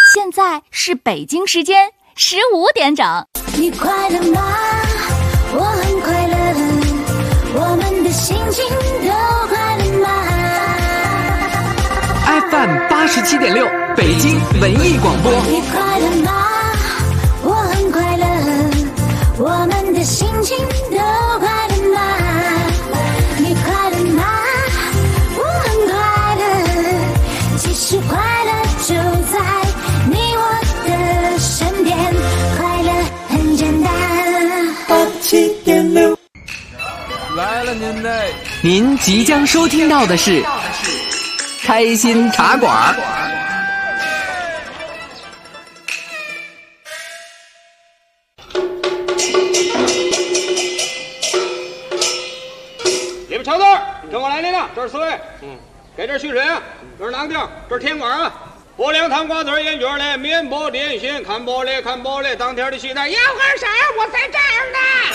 现在是北京时间15点整。 你快乐吗？我很快乐，我们的心情都快乐吗 ？FM 87.6，北京文艺广播。 你快乐吗？我很快乐，我们的心情都快乐吗？你快乐吗？我很快乐，其实快乐就在你我的身边，快乐很简单。87.6 来了您嘞！ 您即将收听到的是开心茶馆。 你们瞧这儿，跟我来领这是4位。给这蓄水啊，这是哪个地儿？这是天馆啊。拨凉汤瓜子烟卷嘞，面包点心，看玻璃看玻璃，当天的期待要喝啥？我在这儿呢。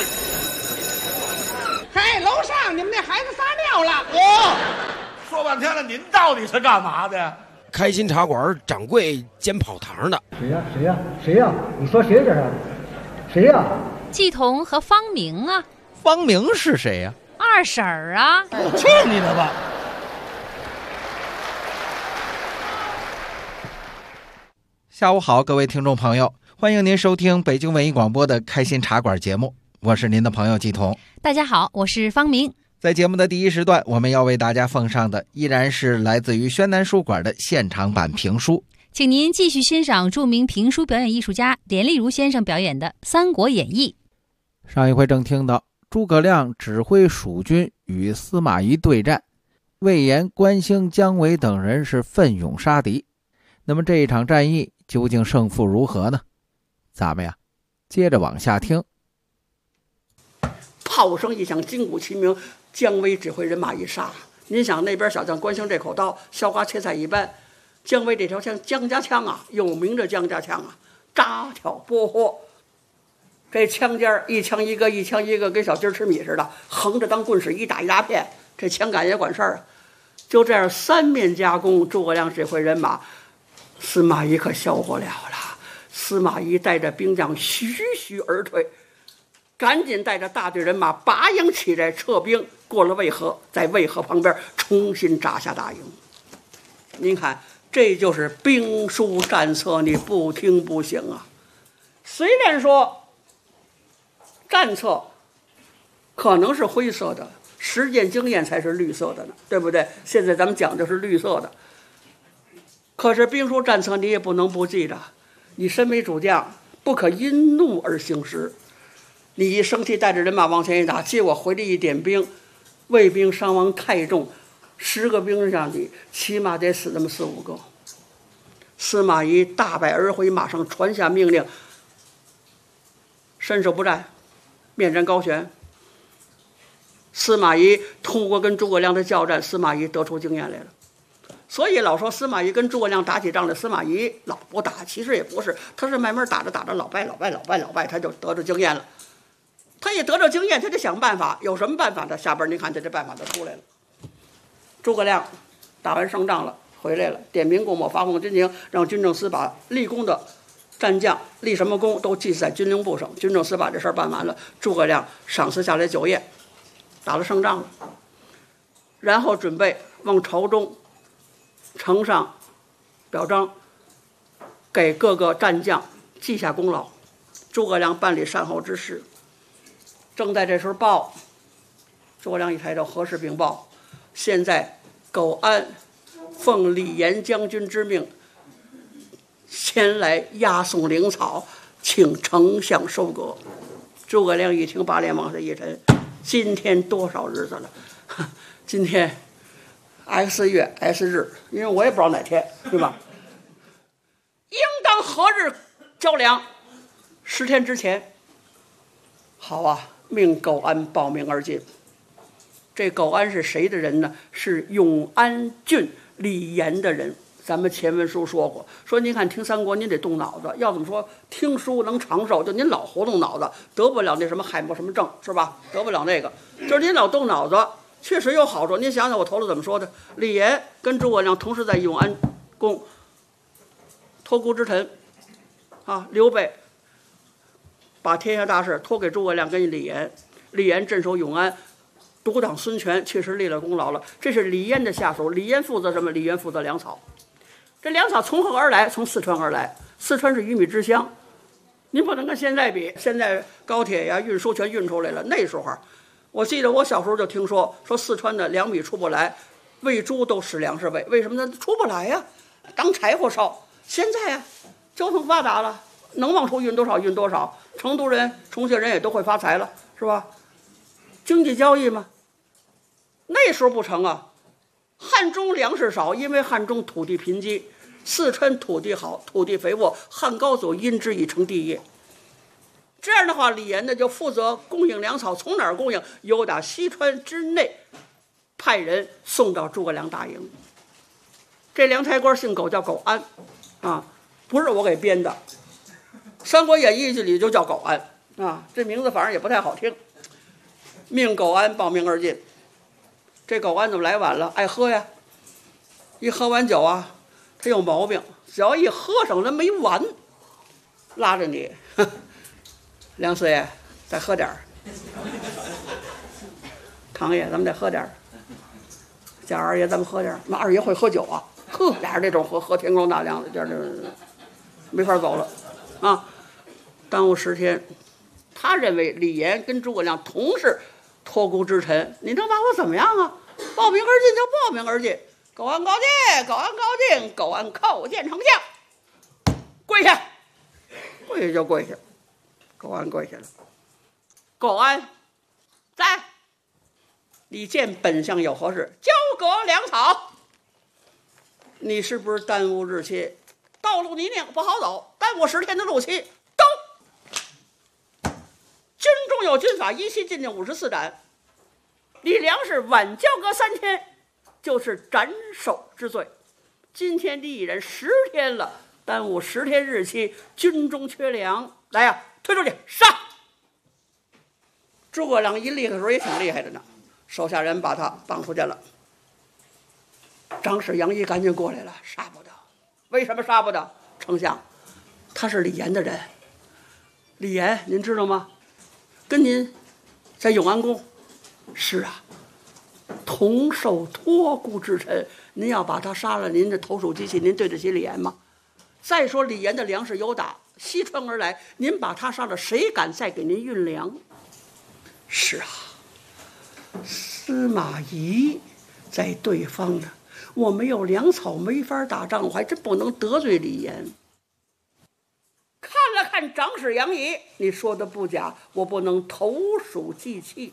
嘿，楼上你们那孩子撒尿了。 说半天了，您到底是干嘛的？ 开心茶馆掌柜兼跑堂的。 谁呀？你说谁这是？谁呀？ 季彤和方明啊。 方明是谁呀？ 二婶儿啊。 去你的吧！下午好，各位听众朋友，欢迎您收听北京文艺广播的开心茶馆节目，我是您的朋友季彤。 大家好，我是方明。 在节目的第一时段，我们要为大家奉上的依然是来自于宣南书馆的现场版评书， 请您继续欣赏著名评书表演艺术家连丽如先生表演的《三国演义》。 上一回正听到诸葛亮指挥蜀军与司马懿对战，魏延、关兴、姜维等人是奋勇杀敌。那么这一场战役究竟胜负如何呢？咱们呀，接着往下听。 炮声一响，金鼓齐鸣，姜维指挥人马一杀。您想那边小将关兴这口刀削瓜切菜一般，姜维这条枪姜家枪啊，有名的姜家枪啊，扎挑拨豁，这枪尖一枪一个，一枪一个，跟小鸡吃米似的，横着当棍使，一打一大片，这枪杆也管事儿啊。就这样三面夹攻，诸葛亮指挥人马，司马懿可消不了了。司马懿带着兵将徐徐而退，赶紧带着大队人马拔营起来撤兵，过了渭河，在渭河旁边重新扎下大营。您看，这就是兵书战策，你不听不行啊。虽然说战策可能是灰色的，实践经验才是绿色的呢，对不对？现在咱们讲的是绿色的，可是兵书战策你也不能不记着。你身为主将，不可因怒而行事。你一生气带着人马往前一打，结果回来一点兵，魏兵伤亡太重，10个兵上去起码得死那么4、5个。司马懿大败而回，马上传下命令，伸手不战，面战高悬。司马懿通过跟诸葛亮的交战，司马懿得出经验来了。所以老说司马懿跟诸葛亮打起仗来，司马懿老不打，其实也不是，他是慢慢打着打着老败，他就得着经验了。他也得着经验，他就想办法，有什么办法呢？下边您看这办法就出来了。诸葛亮打完胜仗了，回来了，点名公莫发奉军情，让军政司把立功的战将立什么功都记在军令部上。军政司把这事儿办完了，诸葛亮赏赐下来酒宴，打了胜仗了，然后准备往朝中呈上表彰，给各个战将记下功劳。诸葛亮办理善后之事，正在这时候报，诸葛亮一抬头，何事禀报？现在苟安奉李严将军之命，前来押送灵草，请丞相收割。诸葛亮一听，把脸往下一沉，今天多少日子了？今天 X 月 S 日，因为我也不知道哪天，对吧？应当何日交粮？10天之前。好啊，命苟安报名而进。这苟安是谁的人呢？是永安郡李严的人。咱们前文书说过，说您看听三国您得动脑子，要怎么说听书能长寿，就您老活动脑子，得不了那什么海默什么症，是吧？得不了那个，就是您老动脑子，确实有好处。您想想我头头怎么说的？李严跟诸葛亮同时在永安宫托孤之臣，啊，刘备把天下大事托给诸葛亮跟李严，李严镇守永安，独挡孙权，确实立了功劳了。这是李严的下属，李严负责什么？李严负责粮草。这粮草从何而来？从四川而来。四川是鱼米之乡，您不能跟现在比。现在高铁呀、运输全运出来了。那时候，我记得我小时候就听说四川的粮米出不来，喂猪都使粮食喂，为什么呢？出不来呀，当柴火烧。现在呀，交通发达了，能往出运多少运多少。成都人、重庆人也都会发财了，是吧？经济交易嘛。那时候不成啊，汉中粮食少，因为汉中土地贫瘠。四川土地好，土地肥沃，汉高祖因之以成帝业。这样的话，李严呢就负责供应粮草，从哪儿供应？由打西川之内派人送到诸葛亮大营。这粮差官姓苟，叫苟安，啊，不是我给编的，《三国演义》里就叫苟安啊，这名字反正也不太好听。命苟安报名而进。这苟安怎么来晚了？爱喝呀，一喝完酒啊。他有毛病，只要一喝上，人没完，拉着你，梁四爷再喝点儿，唐爷咱们再喝点儿，贾二爷咱们喝点儿。那二爷会喝酒啊，呵，俩人这种喝天光大亮的，这没法走了啊，耽误10天。他认为李严跟诸葛亮同是托孤之臣，你能把我怎么样啊？报名而进就报名而进。苟安高进，苟安高进，苟安叩见丞相，跪下，跪下就跪下，苟安跪下了。苟安，在，你见本相有何事？交割粮草。你是不是耽误日期？道路泥泞不好走，耽误10天的路期。都，军中有军法，依期禁令54斩。你粮食晚交割3天。就是斩首之罪。今天你已然10天了，耽误10天日期，军中缺粮，来呀，推出去杀！诸葛亮一厉害的时候也挺厉害的呢，手下人把他绑出去了。长史杨仪赶紧过来了，杀不得。为什么杀不得？丞相，他是李严的人。李严您知道吗？跟您在永安宫。是啊。同受托孤之臣，您要把他杀了，您的投鼠忌器，您对得起李严吗？再说李严的粮食由打西川而来，您把他杀了，谁敢再给您运粮？是啊，司马懿在对方呢，我没有粮草，没法打仗，我还真不能得罪李严。看了看长史杨仪，你说的不假，我不能投鼠忌器。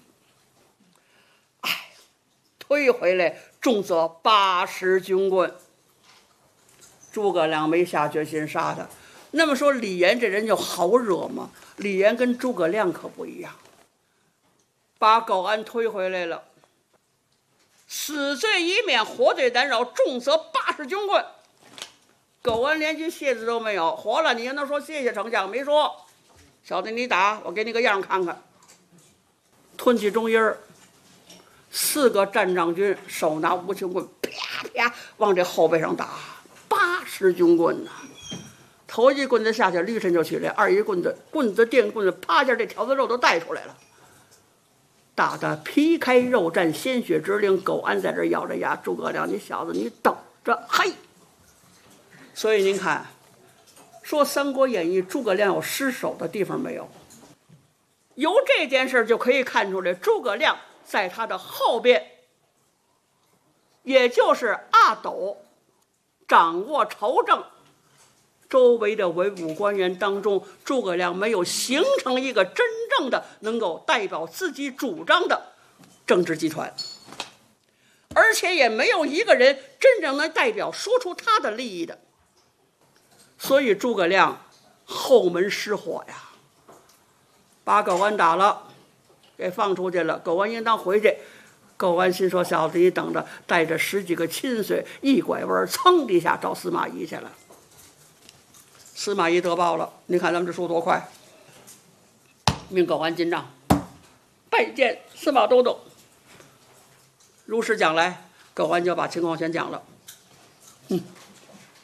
推回来，重则80军棍。诸葛亮没下决心杀他。那么说，李严这人就好惹吗？李严跟诸葛亮可不一样，把苟安推回来了，死罪已免，活罪难饶，重则80军棍。苟安连句谢字都没有，活了你让他说谢谢丞相，没说。小子你打，我给你个样看看。吞起中音儿。4个战仗军手拿无情棍，啪啪往这后背上打，80军棍呐！头一棍子下去，驴身就起来；二一棍子，棍子电棍子，啪一下这条子肉都带出来了，打得皮开肉绽，鲜血直淋。苟安在这咬着牙，诸葛亮，你小子你等着，嘿！所以您看，说《三国演义》，诸葛亮有失手的地方没有？由这件事就可以看出来，诸葛亮在他的后边，也就是阿斗掌握朝政周围的文武官员当中，诸葛亮没有形成一个真正的能够代表自己主张的政治集团，而且也没有一个人真正能代表说出他的利益的。所以诸葛亮后门失火呀，把苟安打了，给放出去了。苟安应当回去。苟安心说：“小子，你等着，带着10几个亲随，一拐弯，噌的一下找司马懿去了。”司马懿得报了，你看咱们这书多快！命苟安进帐，拜见司马都督。如实讲来，苟安就把情况全讲了。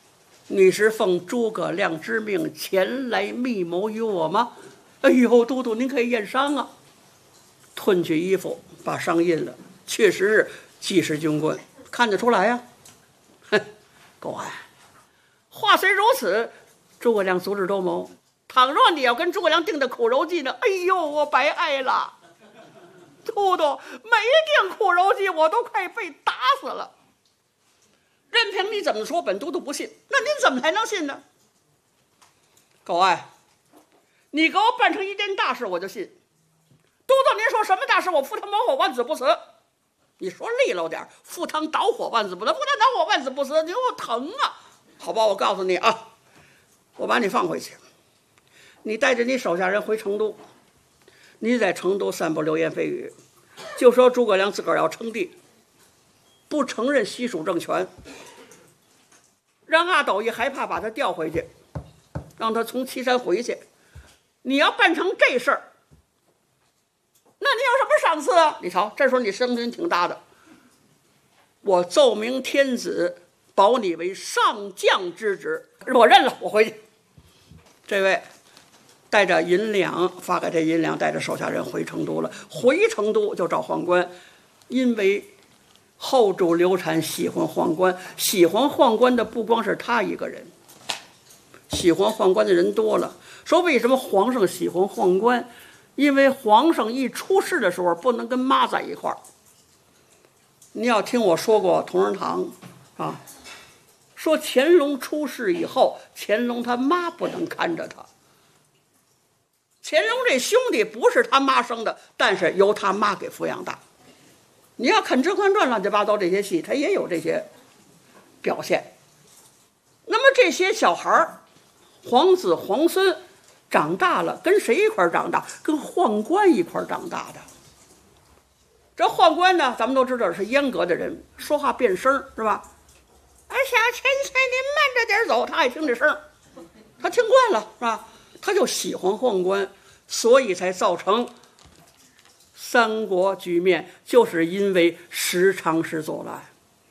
你是奉诸葛亮之命前来密谋于我吗？哎呦，都督您可以验伤啊！褪去衣服，把伤印了，确实是济世军棍，看得出来呀。哼，狗安，话虽如此，诸葛亮足智多谋。倘若你要跟诸葛亮定的苦肉计呢？哎呦，我白挨了。都督没定苦肉计，我都快被打死了。任凭你怎么说，本都督不信。那您怎么才能信呢？狗爱，你给我办成一件大事，我就信。都督您说什么大事？我赴汤蹈火，万死不死。你说利落点，赴汤蹈火，万死不死。赴汤蹈火，万死不死，你给我疼啊！好吧，我告诉你啊，我把你放回去，你带着你手下人回成都，你在成都散布流言蜚语，就说诸葛亮自个儿要称帝，不承认西蜀政权，让阿斗一害怕，把他调回去，让他从岐山回去。你要办成这事儿，那你有什么赏赐啊？你瞧，这时候你声音挺大的，我奏明天子，保你为上将之职，我认了，我回去。这位带着银两，发给这银两，带着手下人回成都了。回成都就找宦官，因为后主刘禅喜欢宦官，喜欢宦官的不光是他一个人，喜欢宦官的人多了。说为什么皇上喜欢宦官？因为皇上一出事的时候不能跟妈在一块儿。你要听我说过同仁堂啊，说乾隆出事以后，乾隆他妈不能看着他。乾隆这兄弟不是他妈生的，但是由他妈给抚养大。你要看《甄嬛传》乱七八糟这些戏，他也有这些表现。那么这些小孩皇子皇孙长大了，跟谁一块长大？跟宦官一块长大的。这宦官呢，咱们都知道是严格的人，说话变声是吧？哎，小钱钱，您慢着点走。他爱听这声，他听惯了是吧？他就喜欢宦官，所以才造成三国局面，就是因为十常侍作乱。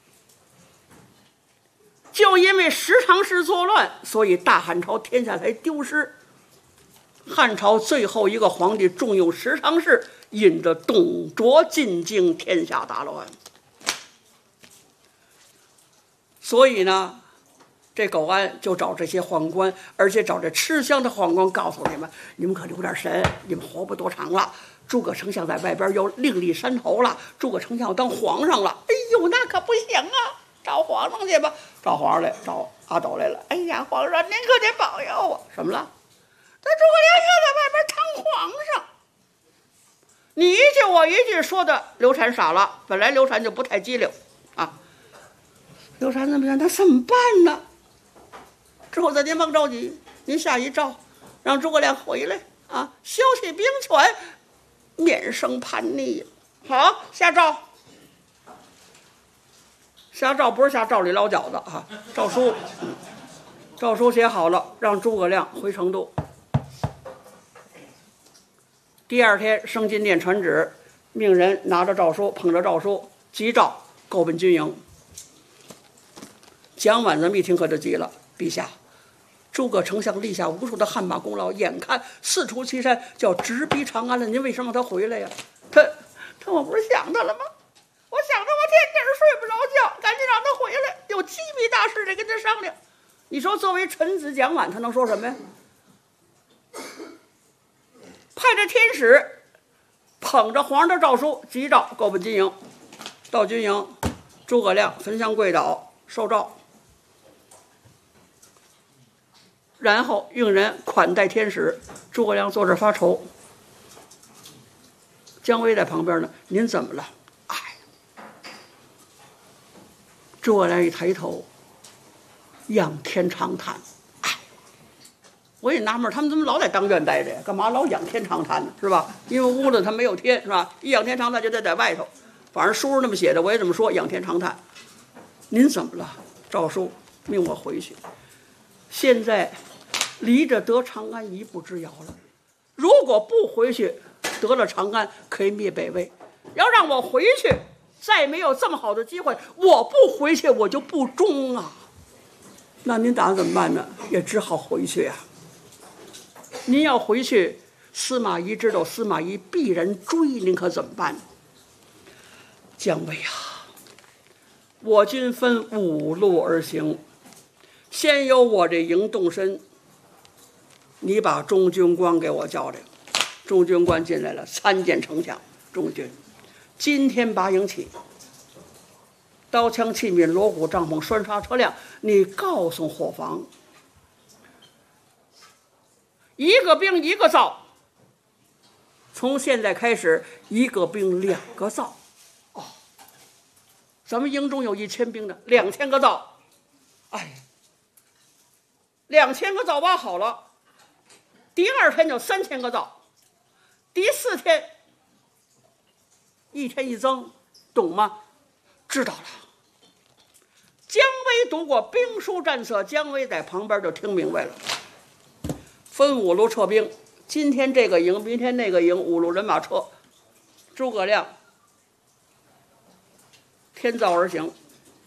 就因为十常侍作乱，所以大汉朝天下才丢失。汉朝最后一个皇帝重用十常侍，引着董卓进京，天下大乱。所以呢，这苟安就找这些宦官，而且找这吃香的宦官，告诉你们可留点神，你们活不多长了。诸葛丞相在外边又另立山头了，诸葛丞相要当皇上了。哎呦，那可不行啊！找皇上去吧，找皇上来，找阿斗来了。哎呀，皇上您可得保佑我！什么了？这诸葛亮要在外边当皇上，你一句我一句，说的刘禅傻了。本来刘禅就不太机灵啊，刘禅怎么样？那怎么办呢？之后再您甭着急，您下一诏，让诸葛亮回来啊，消息兵权，免生叛逆。好，下诏。下诏不是下诏里捞饺子啊，诏书，诏书写好了，让诸葛亮回成都。第二天升金殿传旨，命人拿着诏书，捧着诏书，急诏购奔军营。蒋琬这么一听可就急了，陛下，诸葛丞相立下无数的汗马功劳，眼看四出祁山就要直逼长安了，您为什么让他回来呀？他我不是想他了吗？我想着我天天睡不着觉，赶紧让他回来，有机密大事得跟他商量。你说作为臣子蒋琬，他能说什么呀？派着天使捧着皇上的诏书，急诏购奔军营。到军营，诸葛亮焚香跪倒受诏，然后用人款待天使。诸葛亮坐这发愁，姜维在旁边呢，您怎么了？哎，诸葛亮一抬头，仰天长叹。我也纳闷，他们怎么老在当院待着呀？干嘛老仰天长叹呢？是吧？因为屋子它没有天，是吧？一仰天长叹就得在外头。反正书上那么写的，我也这么说，仰天长叹。您怎么了？诏书命我回去。现在离着得长安一步之遥了。如果不回去，得了长安可以灭北魏。要让我回去，再没有这么好的机会。我不回去，我就不忠啊。 那您打算怎么办呢？也只好回去呀。您要回去，司马懿知道司马懿必然追，您可怎么办呢？姜维啊，我军分5路而行，先由我这营动身。你把中军官给我叫来。中军官进来了，参见丞相。中军，今天拔营起，刀枪器皿、锣鼓帐篷、栓刷车辆，你告诉伙房，一个兵一个灶。从现在开始，一个兵2个灶。哦，咱们营中有1000兵的，2000个灶。哎，2000个灶挖好了，第2天就3000个灶，第4天1天1增，懂吗？知道了。姜维读过兵书战策，姜维在旁边就听明白了。分5路撤兵，今天这个营，明天那个营，5路人马撤。诸葛亮天灶而行。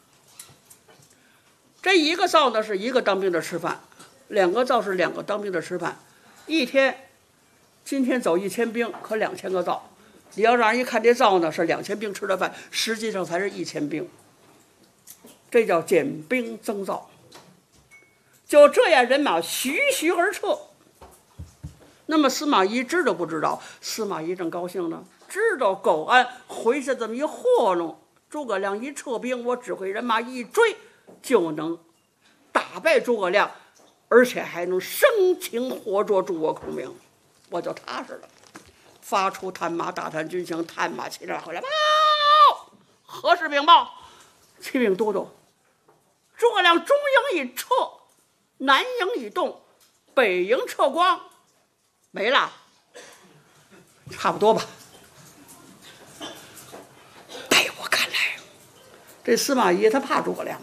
这1个灶呢是1个当兵的吃饭，2个灶是2个当兵的吃饭。一天，今天走1000兵，可2000个灶。你要让人一看这灶呢是2000兵吃的饭，实际上才是1000兵。这叫减兵增灶。就这样，人马徐徐而撤。那么司马懿知道不知道？司马懿正高兴呢，知道苟安回去这么一糊弄，诸葛亮一撤兵，我指挥人马一追，就能打败诸葛亮，而且还能生擒活捉诸葛孔明，我就踏实了。发出探马，大探军情，探马骑着回来，报何事禀报？启禀都督，诸葛亮中营已撤，南营已动，北营撤光，没了，差不多吧。在我看来，这司马懿他怕诸葛亮。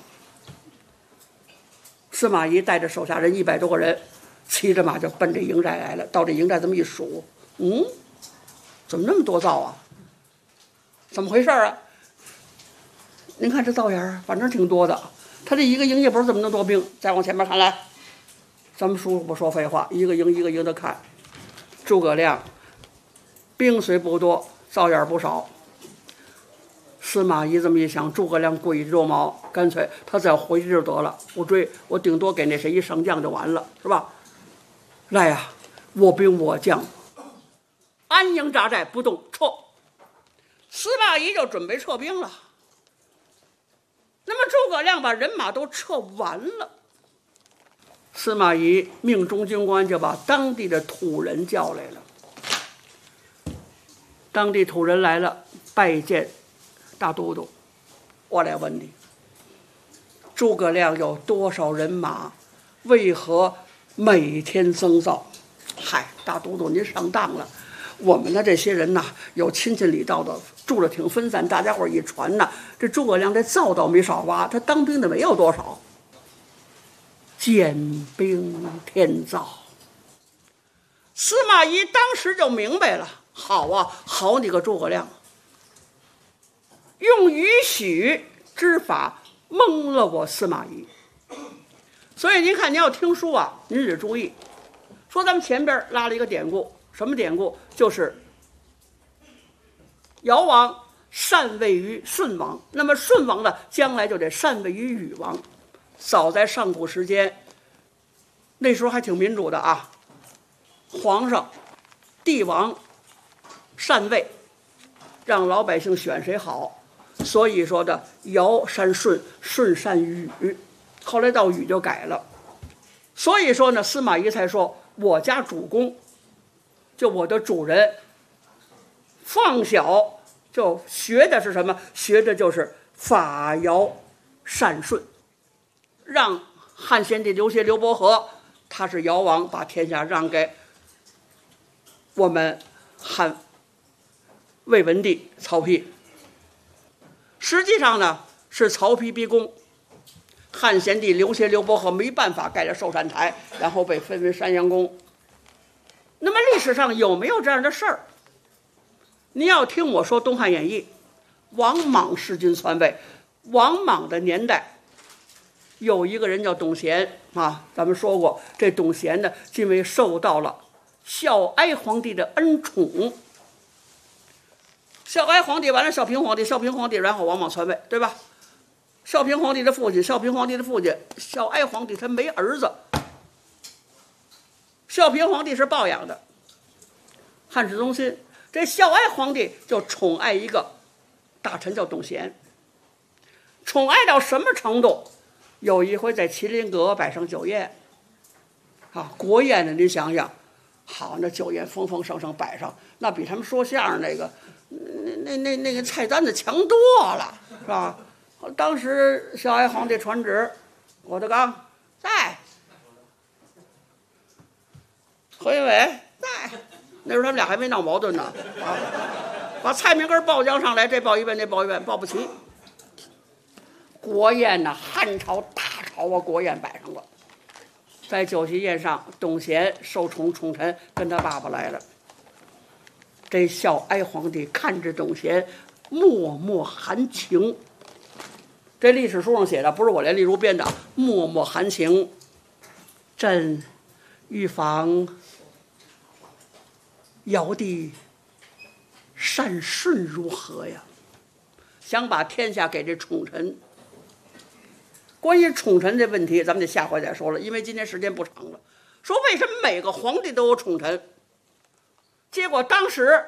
司马懿带着手下人100多个人，骑着马就奔这营寨来了。到这营寨这么一数，怎么那么多灶啊？怎么回事啊？您看这灶眼反正挺多的。他这一个营也不是这么那么多兵。再往前面看来，咱们叔不说废话，一个营一个营的看。诸葛亮兵虽不多，灶眼不少。司马懿这么一想，诸葛亮鬼肉毛，干脆他只要回去就得了，不追，我顶多给那谁一上将就完了，是吧？来呀，我兵我将，安营扎寨不动，撤。司马懿就准备撤兵了。那么诸葛亮把人马都撤完了，司马懿命中军官就把当地的土人叫来了。当地土人来了，拜见大都督，我来问你，诸葛亮有多少人马？为何每天增灶？嗨，大都督您上当了。我们的这些人呐，有亲戚里道的，住着挺分散，大家伙一传呐，这诸葛亮这灶倒没少挖，他当兵的没有多少。减兵添灶。司马懿当时就明白了，好啊，好你个诸葛亮，用允许之法蒙了我司马懿。所以您看，您要听书啊，您得注意，说咱们前边拉了一个典故，什么典故？就是尧王禅位于舜王，那么舜王呢，将来就得禅位于禹王。早在上古时间，那时候还挺民主的啊，皇上、帝王禅位，让老百姓选谁好。所以说的尧禅舜，舜禅禹，后来到禹就改了。所以说呢，司马懿才说我家主公，就我的主人，放小就学的是什么？学的就是法尧禅舜，让汉献帝刘协、刘伯和，他是尧王，把天下让给我们汉魏文帝曹丕。实际上呢，是曹丕逼宫，汉献帝刘协、刘伯和没办法盖了寿山台，然后被分为山阳宫。那么历史上有没有这样的事儿？您要听我说《东汉演义》，王莽弑君篡位，王莽的年代， 有一个人叫董贤啊，咱们说过，这董贤呢，因为受到了孝哀皇帝的恩宠，孝哀皇帝完了，孝平皇帝，然后王莽篡位，对吧？孝平皇帝的父亲，孝哀皇帝他没儿子，孝平皇帝是抱养的，汉室宗亲，这孝哀皇帝就宠爱一个大臣叫董贤，宠爱到什么程度？有一回在麒麟阁摆上酒宴，啊，国宴呢，您想想，好，那酒宴丰丰盛盛摆上，那比他们说相声那个菜单子强多了，是吧？当时孝哀皇帝传旨，郭德纲在，何云伟在，那时候他们俩还没闹矛盾呢，啊，把菜名跟报将上来，这报一遍，那报一遍，报不齐。国宴呢，汉朝大朝啊，国宴摆上了。在酒席宴上，董贤受宠臣跟他爸爸来了。这孝哀皇帝看着董贤，脉脉含情。这历史书上写的，不是我连例如编的，脉脉含情。朕预防尧帝善顺如何呀？想把天下给这宠臣。关于宠臣这问题，咱们得下回再说了，因为今天时间不长了。说为什么每个皇帝都有宠臣？结果当时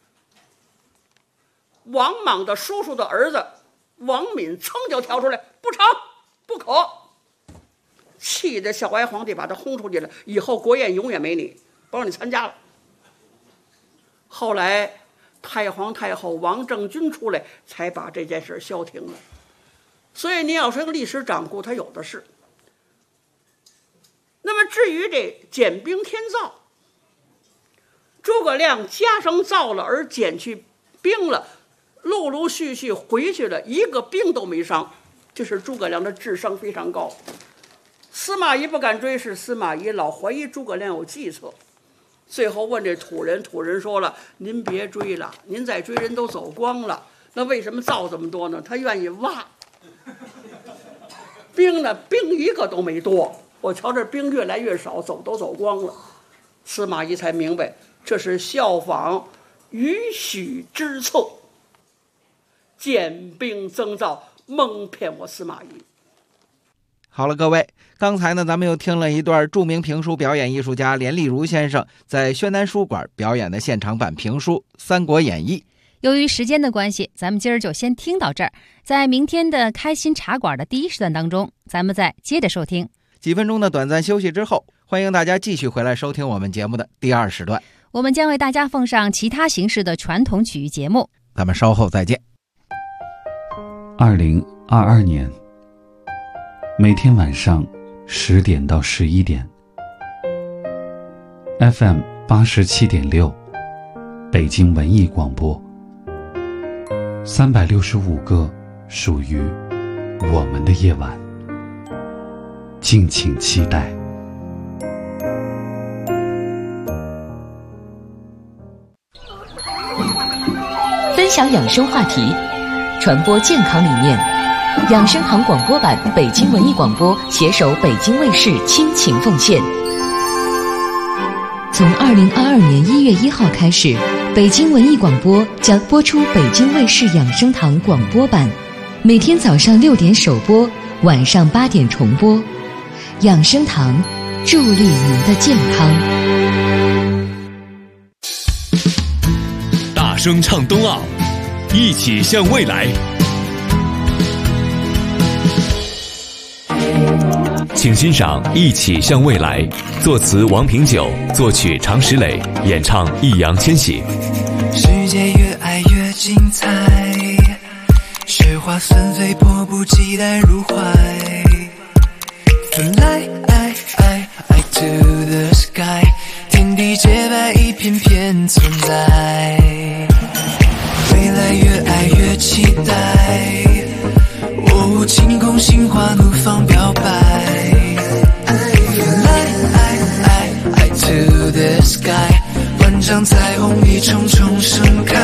王莽的叔叔的儿子王敏噌就跳出来，不成，不可，气得孝哀皇帝把他轰出去了，以后国宴永远没你，不让你参加了。后来太皇太后王政君出来，才把这件事消停了。所以您要说个历史掌故，它有的是。那么至于这减兵添灶，诸葛亮加上灶了而减去兵了，陆陆续续回去了，一个兵都没伤，就是诸葛亮的智商非常高。司马懿不敢追视，司马懿老怀疑诸葛亮有计策，最后问这土人，土人说了：“您别追了，您再追人都走光了。那为什么造这么多呢？他愿意挖。兵呢，兵一个都没多，我瞧这兵越来越少，都走光了。”司马懿才明白，这是效仿于许之策，减兵增灶，蒙骗我司马懿。 好了，各位，刚才呢，咱们又听了一段著名评书表演艺术家连丽如先生在宣南书馆表演的现场版评书《三国演义》。 由于时间的关系，咱们今儿就先听到这儿。在明天的开心茶馆的第一时段当中，咱们再接着收听。 几分钟的短暂休息之后，欢迎大家继续回来收听我们节目的第二时段。 我们将为大家奉上其他形式的传统曲艺节目。 咱们稍后再见。 2022年，每天晚上10点到11点 ，FM 87.6，北京文艺广播。365个属于我们的夜晚，敬请期待。 分享养生话题，传播健康理念。养生堂广播版，北京文艺广播携手北京卫视倾情奉献。从2022年1月1号开始，北京文艺广播将播出北京卫视养生堂广播版，每天早上6点首播，晚上8点重播。养生堂，助力您的健康。 大声唱冬奥，一起向未来。请欣赏《一起向未来》，作词王平久，作曲常石磊，演唱易烊千玺。 世界越爱越精彩，雪花纷飞，迫不及待入怀。Fly to the sky， 天地洁白，一片片存在。未来越爱越期待，晴空心花怒放表白。Fly to the sky， 万丈彩虹一重重盛开。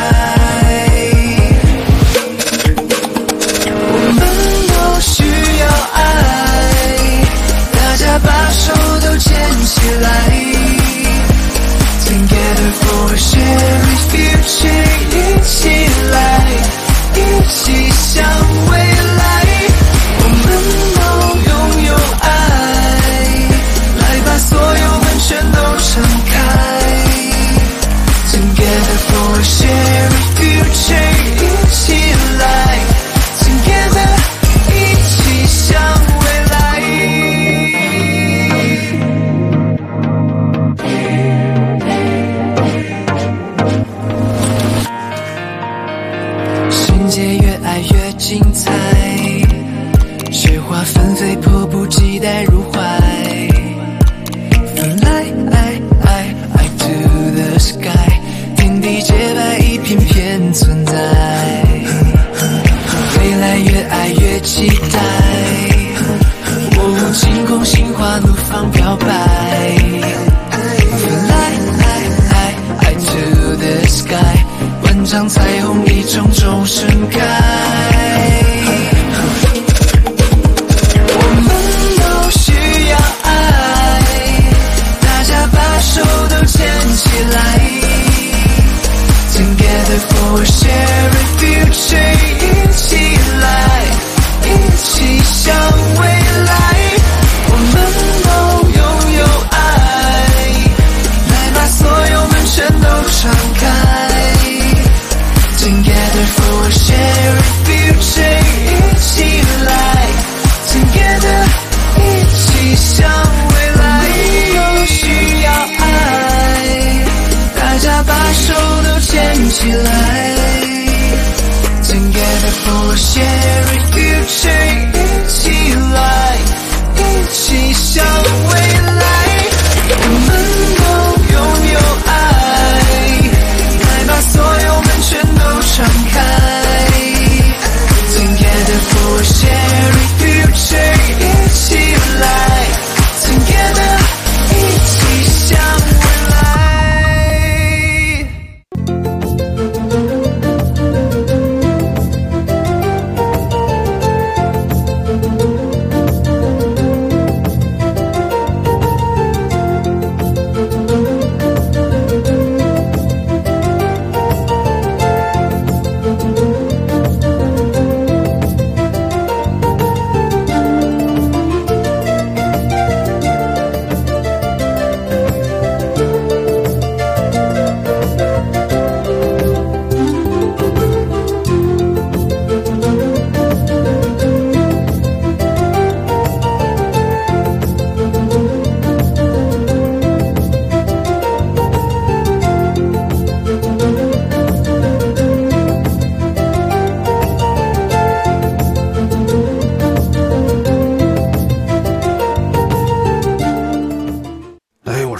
我们都需要爱，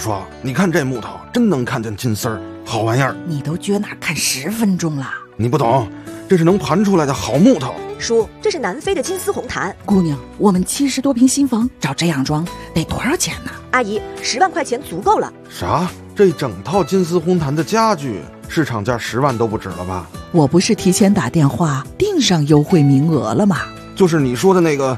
说，你看这木头真能看见金丝儿，好玩意儿。 你都撅那看10分钟了。 你不懂，这是能盘出来的好木头。 叔，这是南非的金丝红檀。 姑娘，我们70多平新房照这样装得多少钱呢？ 阿姨，10万块钱足够了。 啥？这整套金丝红檀的家具市场价10万都不止了吧？ 我不是提前打电话订上优惠名额了吗？ 就是你说的那个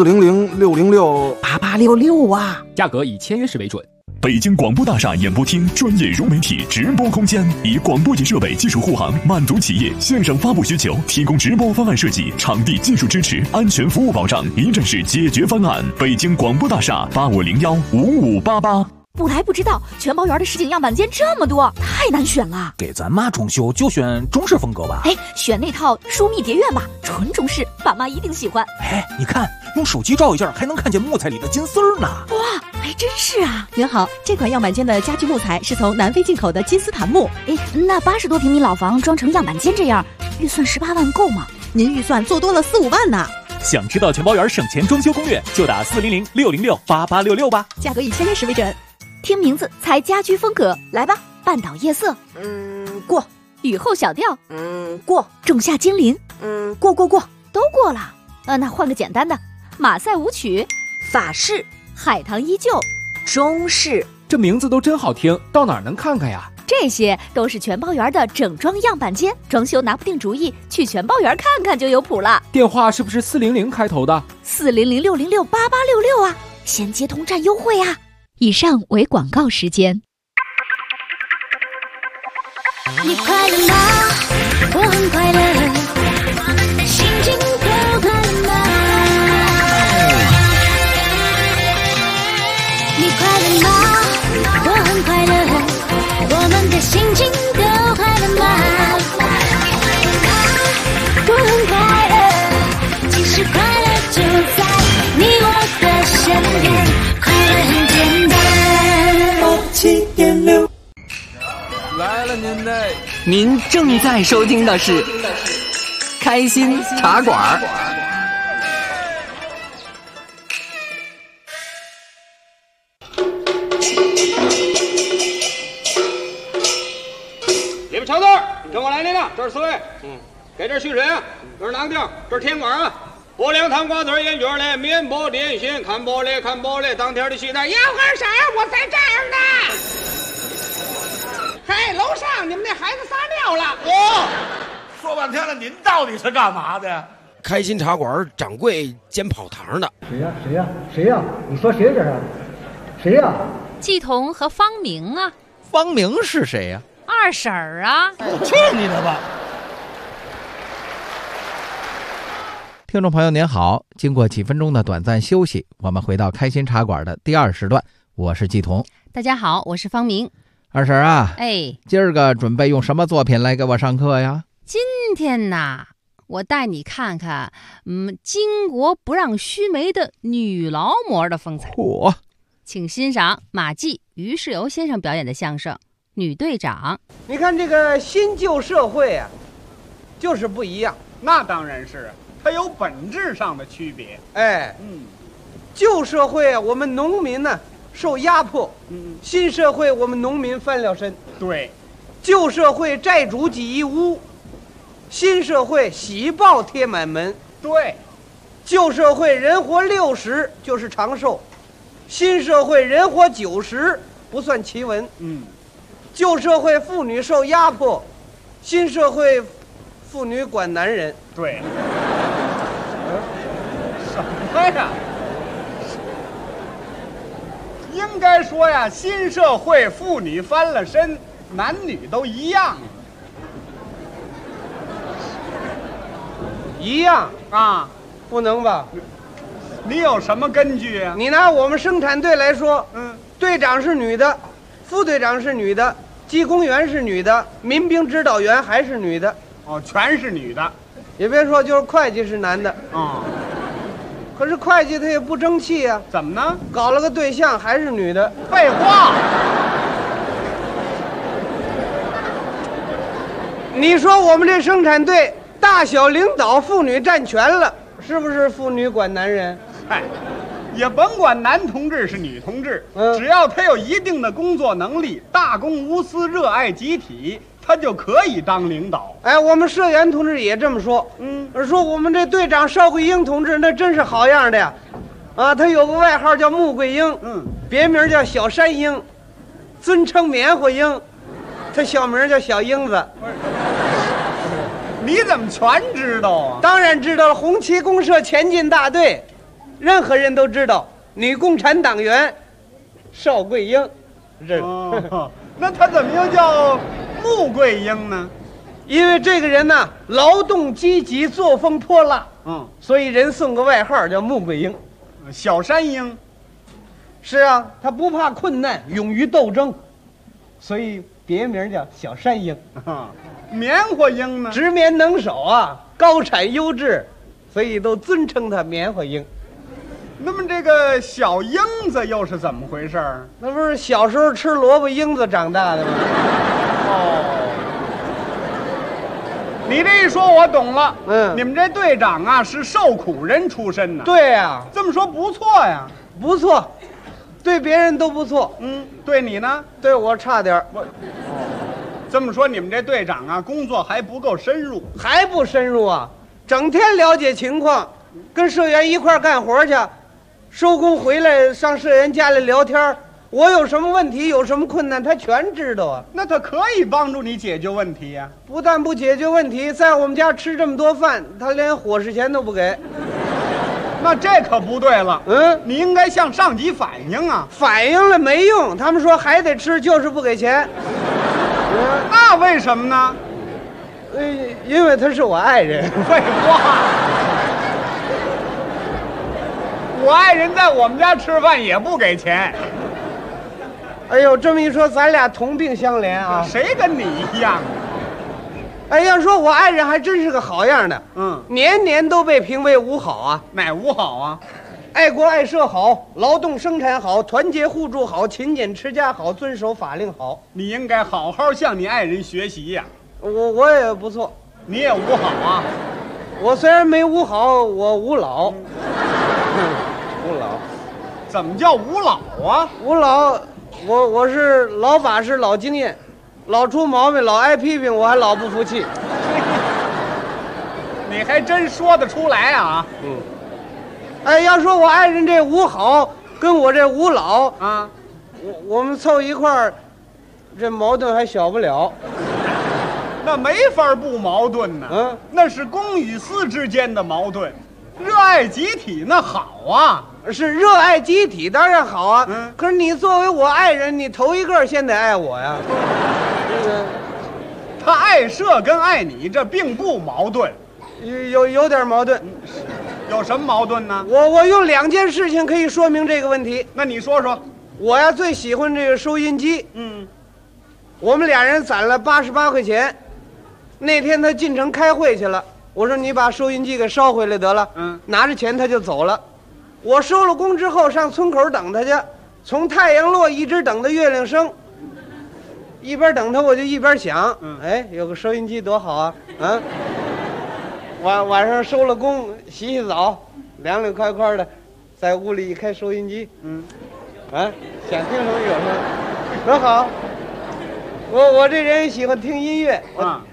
400-606-8866 啊， 价格以签约时为准。 北京广播大厦演播厅专业融媒体直播空间，以广播体设备技术护航，满足企业线上发布需求，提供直播方案设计、场地技术支持、安全服务保障，一站式解决方案。北京广播大厦8501-5588。 不来不知道，全包园的实景样板间这么多，太难选了。 给咱妈装修就选中式风格吧。 哎，选那套疏密蝶院吧，纯中式，爸妈一定喜欢。 哎，你看，用手机照一下，还能看见木材里的金丝儿呢。 哇，还真是啊！ 您好，这款样板间的家具木材是从南非进口的金丝檀木。 哎，那80多平米老房装成样板间这样，预算18万够吗？ 您预算做多了4、5万呢。 想知道全包园省钱装修攻略，就打400-606-8866吧。 价格以签约时为准。 听名字猜家居风格，来吧。半岛夜色， 过。 雨后小调， 过。 仲夏精灵， 过， 都过了。那换个简单的，马赛舞曲， 法式， 海棠依旧， 中式。 这名字都真好听，到哪儿能看看呀？ 这些都是全包园的整装样板间，装修拿不定主意，去全包园看看就有谱了。 电话是不是400开头的 ？400-606-8866啊，先接通占优惠啊。 以上为广告时间。 你快乐吗？我很快乐，心情都快乐吗？你快乐吗？我很快乐，我们的心情都快乐吗？我很快乐，其实快乐就在你我的身边，快乐很简单。87.6 来了您正在收听的是开心茶馆。 你们瞧字，跟我来，领这是4位，给这蓄水啊，这是囊丁，这是甜管啊。拨凉糖瓜子烟卷嘞，面包点心，看玻璃，当天的期待，要干啥？我在这儿呢。嘿，楼上你们那孩子撒尿了。 说半天了，您到底是干嘛的？ 开心茶馆掌柜兼跑堂的。 谁呀？你说谁这是？谁呀？ 季彤和方明啊。 方明是谁呀？ 二婶儿啊。 去你的吧！ 听众朋友您好，经过几分钟的短暂休息，我们回到开心茶馆的第2时段，我是季彤。 大家好，我是方明。 二婶啊， 哎， 今儿个准备用什么作品来给我上课呀？ 今天呐，我带你看看，巾帼不让须眉的女劳模的风采。请欣赏马季、于世友先生表演的相声《女队长》。 你看这个新旧社会啊，就是不一样。 那当然是，它有本质上的区别。 哎，旧社会啊，我们农民呢受压迫，新社会我们农民翻了身。 对， 旧社会债主挤一屋，新社会喜报贴满门。 对， 旧社会人活60就是长寿，新社会人活90不算奇闻。旧社会妇女受压迫，新社会妇女管男人。 对，什么呀？应该说呀，新社会妇女翻了身，男女都一样。 一样啊？ 不能吧？ 你有什么根据啊？ 你拿我们生产队来说，队长是女的，副队长是女的，技工员是女的，民兵指导员还是女的。 全是女的。 也别说，就是会计是男的。可是会计他也不争气啊。 怎么呢？ 搞了个对象还是女的。 废话。 你说我们这生产队大小领导妇女占全了，是不是妇女管男人？ 嗨， 也甭管男同志是女同志，只要他有一定的工作能力，大公无私，热爱集体，他就可以当领导。 哎，我们社员同志也这么说。说我们这队长邵桂英同志那真是好样的呀。啊，他有个外号叫穆桂英，别名叫小山鹰，尊称棉花鹰，他小名叫小英子。 你怎么全知道啊？ 当然知道了，红旗公社前进大队，任何人都知道。女共产党员邵桂英， 那他怎么又叫穆桂英呢？ 因为这个人呢，劳动积极，作风泼辣，所以人送个外号叫穆桂英。 小山鹰， 是啊，他不怕困难，勇于斗争，所以别名叫小山鹰。 棉花鹰呢？ 直棉能手啊，高产优质，所以都尊称他棉花鹰。 那么这个小英子又是怎么回事？ 那不是小时候吃萝卜缨子长大的吗？ 你这一说，我懂了。你们这队长啊是受苦人出身呢。 对呀， 这么说不错呀， 不错，对别人都不错。 对你呢？ 对我差点。 这么说，你们这队长啊，工作还不够深入， 还不深入啊？整天了解情况，跟社员一块干活去，收工回来上社员家里聊天。我有什么问题，有什么困难，他全知道啊。 那他可以帮助你解决问题呀。 不但不解决问题，在我们家吃这么多饭，他连伙食钱都不给。 那这可不对了。你应该向上级反映啊。 反映了没用，他们说还得吃，就是不给钱。 那为什么呢？ 因为他是我爱人。 废话，我爱人在我们家吃饭也不给钱。 哎呦，这么一说，咱俩同病相怜啊！ 谁跟你一样？ 哎，要说我爱人还真是个好样的，年年都被评为五好啊。 哪五好啊？ 爱国爱社好，劳动生产好，团结互助好，勤俭持家好，遵守法令好。 你应该好好向你爱人学习呀。 我也不错。 你也五好啊？ 我虽然没五好，我五老。五老？ 怎么叫五老啊？ 五老。我是老把式老经验，老出毛病老挨批评，我还老不服气。 你还真说得出来啊！ 哎，要说我爱人这五好跟我这五老啊，我们凑一块儿，这矛盾还小不了。 那没法不矛盾呢。那是公与私之间的矛盾。热爱集体那好啊。 是热爱集体当然好啊，可是你作为我爱人，你头一个先得爱我呀。 他爱社跟爱你这并不矛盾， 有点矛盾。 有什么矛盾呢？ 我用2件事情可以说明这个问题。 那你说说。 我呀最喜欢这个收音机。我们俩人攒了88块钱，那天他进城开会去了，我说你把收音机给捎回来得了。拿着钱他就走了。我收了工之后上村口等他去，从太阳落一直等到月亮升。一边等他我就一边想，哎，有个收音机多好啊！晚上收了工，洗洗澡，凉凉快快的，在屋里一开收音机，想听什么有什么，多好。我这人喜欢听音乐。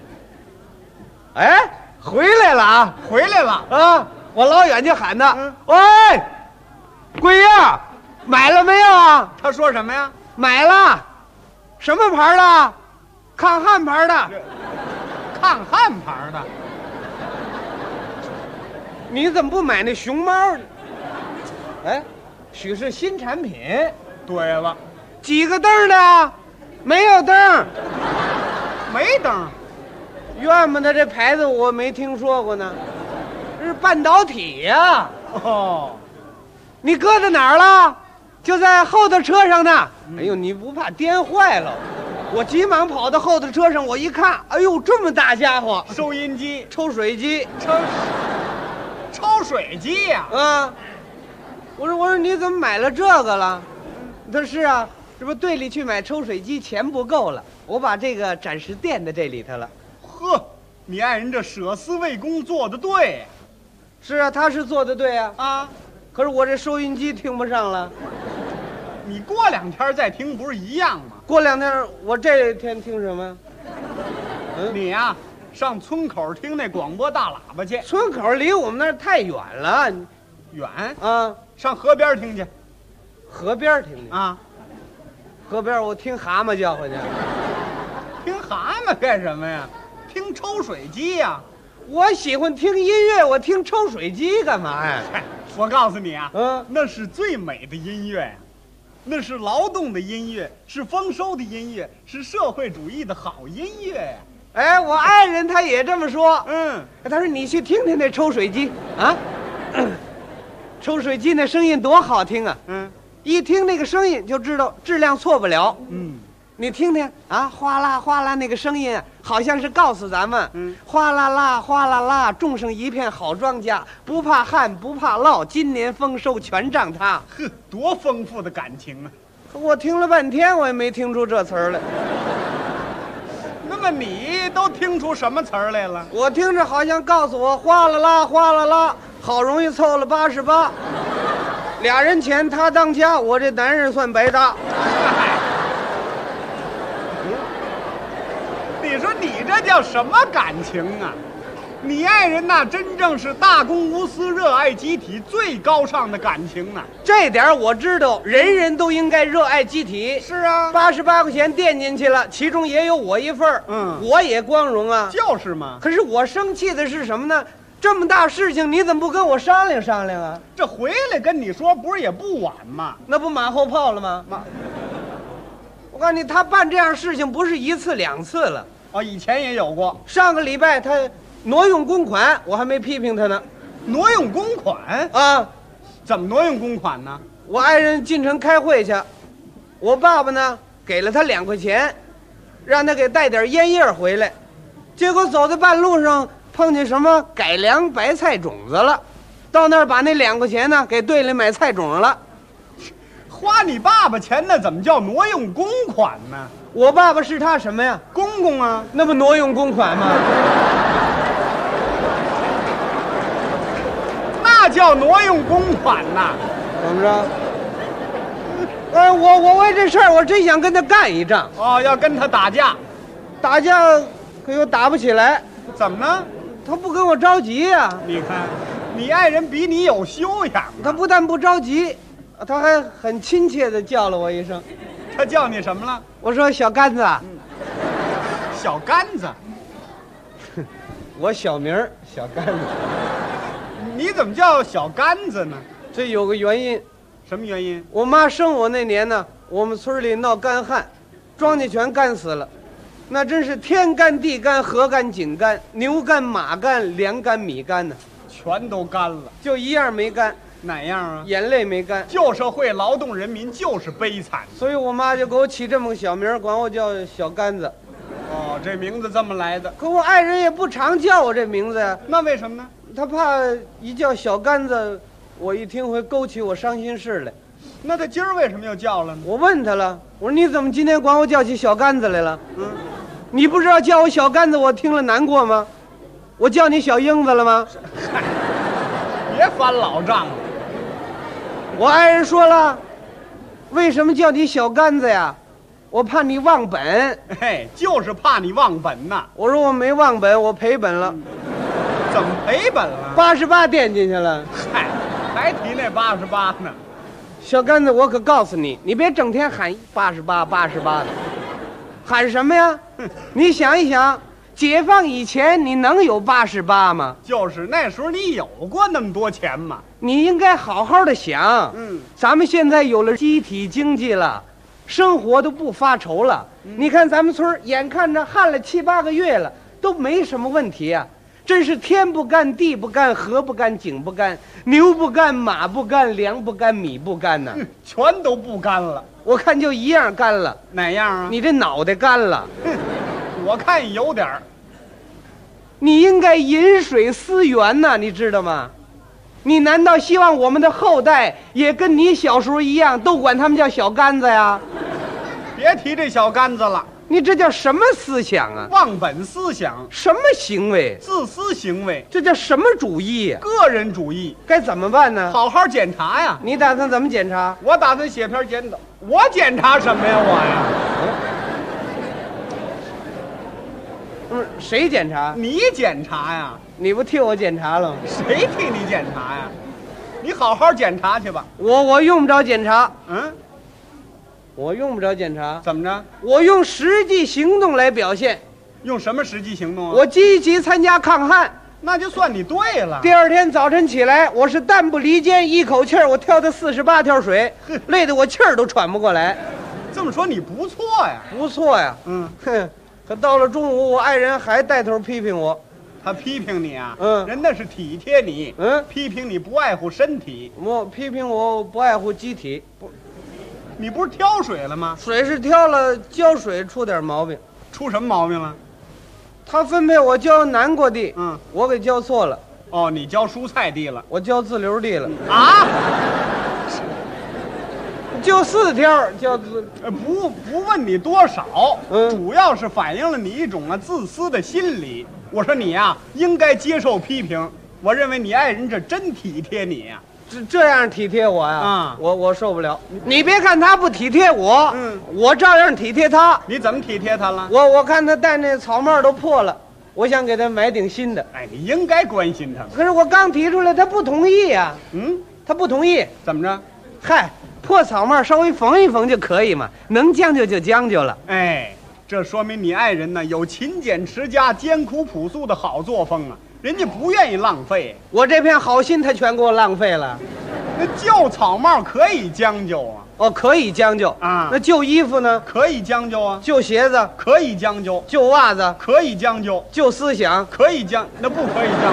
哎，回来了啊！ 回来了啊！我老远就喊他，喂。桂英，买了没有啊？ 他说什么呀？ 买了，什么牌的？抗旱牌的。 抗旱牌的。 你怎么不买那熊猫呢？哎，许是新产品。 对了， 几个灯的？没有灯。 没灯。 怨不得这牌子我没听说过呢。这是半导体呀。你搁在哪儿了？就在后头车上呢。哎呦，你不怕颠坏了？我急忙跑到后头车上，我一看，哎呦，这么大家伙！ 收音机、 抽水机、 抽水机呀！ 我说你怎么买了这个了？他说是啊，这不队里去买抽水机钱不够了，我把这个暂时垫在这里头了。 呵，你爱人这舍私为公做得对。 是啊，他是做得对啊。 可是我这收音机听不上了。 你过2天再听不是一样吗？ 过2天，我这天听什么？ 你呀，上村口听那广播大喇叭去。 村口离我们那儿太远了。 远啊？ 上河边听去。 河边听去啊？ 河边我听蛤蟆叫唤去。 听蛤蟆干什么呀？听抽水机呀。 我喜欢听音乐，我听抽水机干嘛呀？ 我告诉你啊，那是最美的音乐呀，那是劳动的音乐，是丰收的音乐，是社会主义的好音乐呀。 哎，我爱人他也这么说。 他说你去听听那抽水机啊，抽水机那声音多好听啊。一听那个声音就知道质量错不了。你听听啊，哗啦哗啦那个声音，好像是告诉咱们，哗啦啦哗啦啦，种上一片好庄稼，不怕旱不怕涝，今年丰收全仗它。 呵，多丰富的感情啊！ 我听了半天，我也没听出这词儿来。 那么你都听出什么词儿来了？ 我听着好像告诉我，哗啦啦哗啦啦，好容易凑了88，俩人钱他当家，我这男人算白搭。 你说你这叫什么感情啊？你爱人那真正是大公无私、热爱集体最高尚的感情呢。 这点我知道，人人都应该热爱集体。 是啊 ，88块钱垫进去了，其中也有我一份儿。我也光荣啊。 就是嘛。 可是我生气的是什么呢？这么大事情，你怎么不跟我商量商量啊？ 这回来跟你说，不是也不晚吗？ 那不马后炮了吗？我告诉你，他办这样事情不是1次2次了。 哦，以前也有过。 上个礼拜他挪用公款，我还没批评他呢。 挪用公款啊？ 怎么挪用公款呢？ 我爱人进城开会去，我爸爸呢给了他2块钱，让他给带点烟叶回来。结果走在半路上碰见什么改良白菜种子了，到那儿把那2块钱呢给队里买菜种了。 花你爸爸钱那怎么叫挪用公款呢？ 我爸爸是他什么呀？ 公公啊， 那不挪用公款吗？ 那叫挪用公款呐！ 怎么着？我为这事儿，我真想跟他干一仗。 哦，要跟他打架， 打架可又打不起来。 怎么呢？ 他不跟我着急呀。 你看，你爱人比你有修养。 他不但不着急，他还很亲切地叫了我一声。 他叫你什么了？ 我说小杆子。 小杆子。 我小名小杆子。 你怎么叫小杆子呢？ 这有个原因。 什么原因？ 我妈生我那年呢，我们村里闹干旱，庄稼全干死了，那真是天干地干河干井干，牛干马干粮干米干呢， 全都干了， 就一样没干。 哪样啊？ 眼泪没干。 旧社会劳动人民就是悲惨， 所以我妈就给我起这么个小名，管我叫小杆子。 哦，这名字这么来的。 可我爱人也不常叫我这名字呀。 那为什么呢？ 他怕一叫小杆子，我一听会勾起我伤心事来。 那他今儿为什么又叫了呢？ 我问他了，我说你怎么今天管我叫起小杆子来了？你不知道叫我小杆子我听了难过吗？我叫你小英子了吗？ 别翻老账了。 我爱人说了，为什么叫你小杆子呀？我怕你忘本。 嘿，就是怕你忘本呐。 我说我没忘本，我赔本了。 怎么赔本了 ？88垫进去了。 嗨，还提那88呢。 小杆子，我可告诉你，你别整天喊88的，喊什么呀？你想一想，解放以前你能有88吗？ 就是那时候你有过那么多钱吗？ 你应该好好的想。咱们现在有了集体经济了，生活都不发愁了。你看咱们村眼看着旱了7、8个月了，都没什么问题啊。真是天不干地不干河不干井不干，牛不干马不干粮不干米不干呢， 全都不干了。 我看就一样干了。 哪样啊？ 你这脑袋干了。 我看有点儿。 你应该饮水思源呐，你知道吗？你难道希望我们的后代也跟你小时候一样，都管他们叫小杆子呀？ 别提这小杆子了。 你这叫什么思想啊？ 忘本思想， 什么行为？ 自私行为， 这叫什么主义呀？ 个人主义。 该怎么办呢？ 好好检查呀！ 你打算怎么检查？ 我打算写篇检讨。我检查什么呀？我呀？ 谁检查？ 你检查呀！ 你不替我检查了吗？ 谁替你检查呀？你好好检查去吧。 我用不着检查。 嗯。 我用不着检查， 怎么着？ 我用实际行动来表现。 用什么实际行动啊？ 我积极参加抗旱， 那就算你对了。 第二天早晨起来，我是弹不离肩，一口气儿我跳到48条水，累得我气儿都喘不过来。 这么说你不错呀， 不错呀。哼，可到了中午，我爱人还带头批评我。 他批评你啊？ 人那是体贴你。批评你不爱护身体。 我批评我不爱护机体。 你不是挑水了吗？ 水是挑了，浇水出点毛病。 出什么毛病了？ 他分配我浇南瓜地，我给浇错了。 哦，你浇蔬菜地了， 我浇自流地了。 啊？ 就4条，浇自不问你多少，主要是反映了你一种自私的心理。我说你呀，应该接受批评。我认为你爱人这真体贴你呀。 这样体贴我呀？我受不了。你别看他不体贴我，我照样体贴他。 你怎么体贴他了？ 我看他戴那草帽都破了，我想给他买顶新的。 哎，你应该关心他。 可是我刚提出来，他不同意呀。他不同意。 怎么着？ 嗨，破草帽稍微缝一缝就可以嘛，能将就就将就了。 哎，这说明你爱人呢有勤俭持家、艰苦朴素的好作风啊。人家不愿意浪费， 我这片好心他全给我浪费了。 那旧草帽可以将就啊。 哦，可以将就啊。那旧衣服呢？ 可以将就啊。 旧鞋子可以将就。 旧袜子可以将就。 旧思想可以那不可以将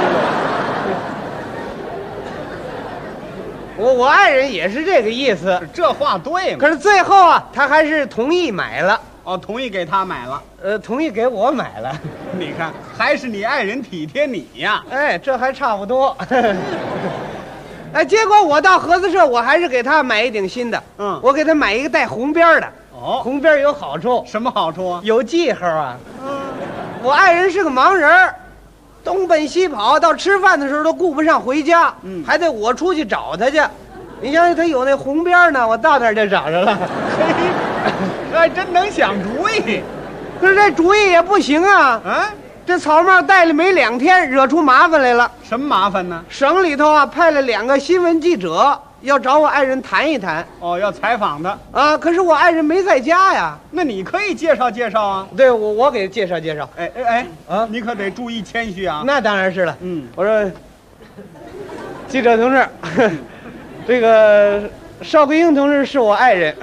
就。我爱人也是这个意思。 这话对吗？ 可是最后啊，他还是同意买了。 哦，同意给他买了。 同意给我买了。 你看，还是你爱人体贴你呀。 哎，这还差不多。哎，结果我到合资社，我还是给他买一顶新的。我给他买一个带红边的。 哦， 红边有好处。 什么好处啊？ 有记号啊。我爱人是个盲人，东奔西跑，到吃饭的时候都顾不上回家，还得我出去找他去。你想想，他有那红边呢，我到那儿就找着了。 还真能想主意。 可是这主意也不行啊！这草帽戴了没2天，惹出麻烦来了。 什么麻烦呢？ 省里头啊派了2个新闻记者要找我爱人谈一谈。 哦，要采访他啊！可是我爱人没在家呀。 那你可以介绍介绍啊。 对，我给介绍介绍。 哎啊！你可得注意谦虚啊。 那当然是了。我说，记者同志，这个邵桂英同志是我爱人。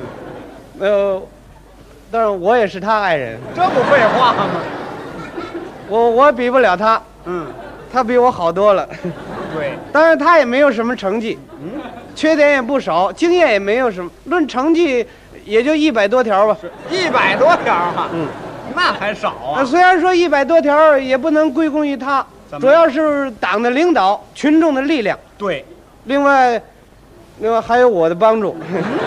当然我也是他爱人。 这不废话吗？ 我比不了他。他比我好多了。 对， 当然他也没有什么成绩。缺点也不少，经验也没有什么。论成绩，也就100多条吧。 100多条哈。那还少啊。 虽然说100多条，也不能归功于他，主要是党的领导、群众的力量。 对， 另外还有我的帮助。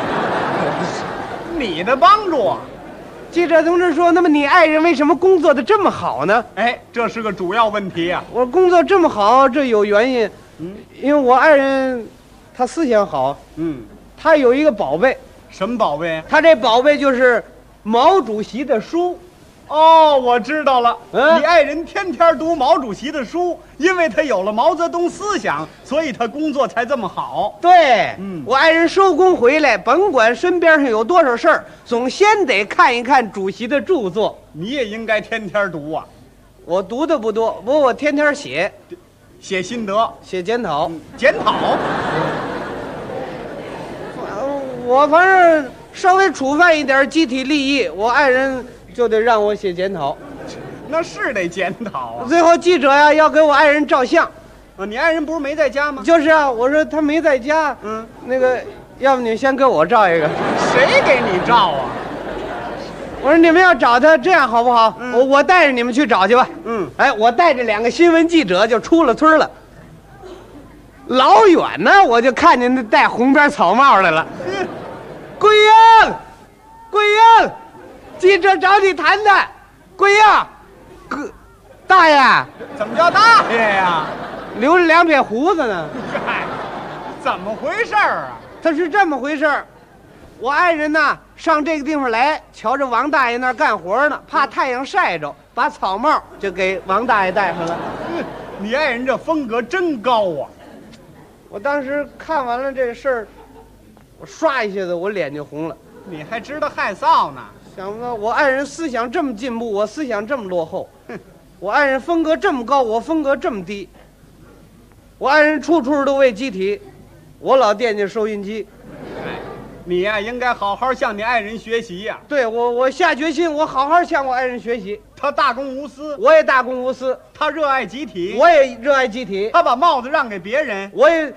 你的帮助啊？ 记者同志说，那么你爱人为什么工作的这么好呢？ 哎，这是个主要问题啊。 我工作这么好，这有原因。因为我爱人他思想好。他有一个宝贝。 什么宝贝？ 他这宝贝就是毛主席的书。 哦，我知道了。你爱人天天读毛主席的书，因为他有了毛泽东思想，所以他工作才这么好。 对，我爱人收工回来，甭管身边上有多少事儿，总先得看一看主席的著作。 你也应该天天读啊。 我读的不多，不过我天天写心得， 写检讨。 检讨。 我反正稍微触犯一点集体利益，我爱人就得让我写检讨。 那是得检讨啊。 最后记者呀要给我爱人照相。 你爱人不是没在家吗？ 就是啊，我说他没在家。那个，要不你先给我照一个。 谁给你照啊？ 我说你们要找他，这样好不好？我带着你们去找去吧。哎，我带着2个新闻记者就出了村了。老远呢，我就看见那戴红边草帽来了。桂英，桂英， 记者找你谈谈。贵呀，哥，大爷， 怎么叫大爷呀？ 留着2撇胡子呢。 嗨，怎么回事啊？ 他是这么回事，我爱人呢上这个地方来，瞧着王大爷那儿干活呢，怕太阳晒着，把草帽就给王大爷戴上了。 你爱人这风格真高啊！ 我当时看完了这事儿，我唰一下子我脸就红了。 你还知道害臊呢？ 想不到我爱人思想这么进步，我思想这么落后。我爱人风格这么高，我风格这么低。我爱人处处都为机体，我老惦记收音机。 你呀，应该好好向你爱人学习呀。 对，我下决心，我好好向我爱人学习。 他大公无私， 我也大公无私。 他热爱集体， 我也热爱集体。 他把帽子让给别人，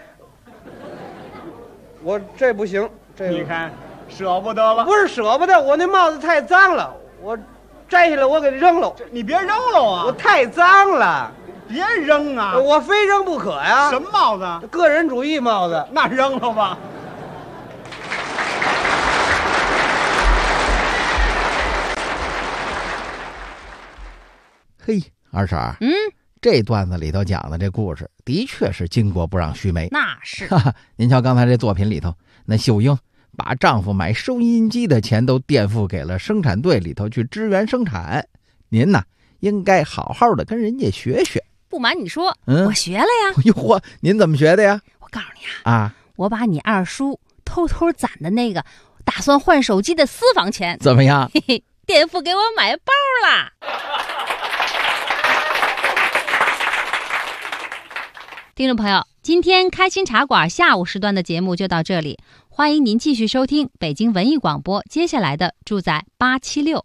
我这不行。 你看，舍不得了。 不是舍不得，我那帽子太脏了，我摘下来我给扔了。 你别扔了啊！ 我太脏了， 别扔啊！ 我非扔不可呀。 什么帽子？ 个人主义帽子。 那扔了吧。 嘿，二婶，这段子里头讲的这故事的确是巾帼不让须眉。 那是， 您瞧刚才这作品里头，那秀英把丈夫买收音机的钱都垫付给了生产队里头去支援生产。您呢，应该好好的跟人家学学。 不瞒你说，我学了呀。 哟嚯，您怎么学的呀？ 我告诉你啊，我把你二叔偷偷攒的那个打算换手机的私房钱怎么样？ 嘿嘿，垫付给我买包啦。听众朋友，今天开心茶馆下午时段的节目就到这里，欢迎您继续收听北京文艺广播接下来的住在876。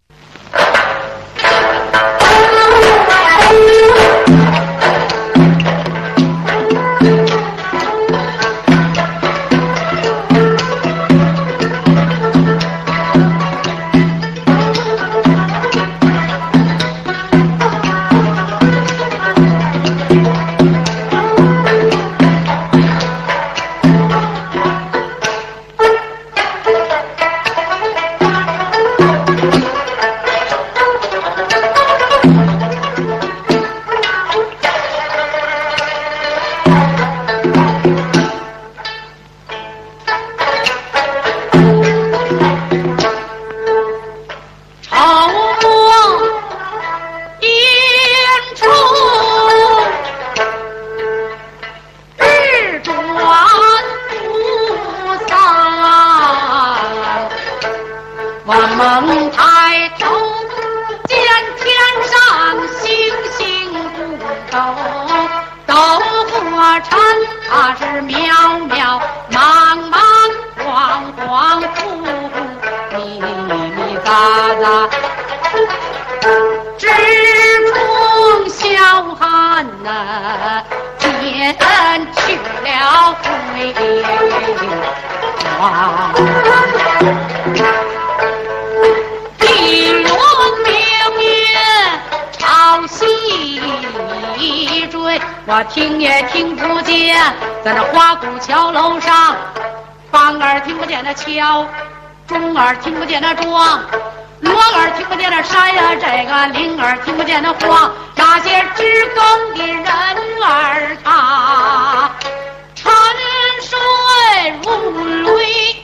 我听也听不见，在那花鼓桥楼上，梆儿听不见那敲，钟儿听不见那撞，锣儿听不见那筛呀，这个铃儿听不见那晃，那些知更的人儿他沉睡如泪，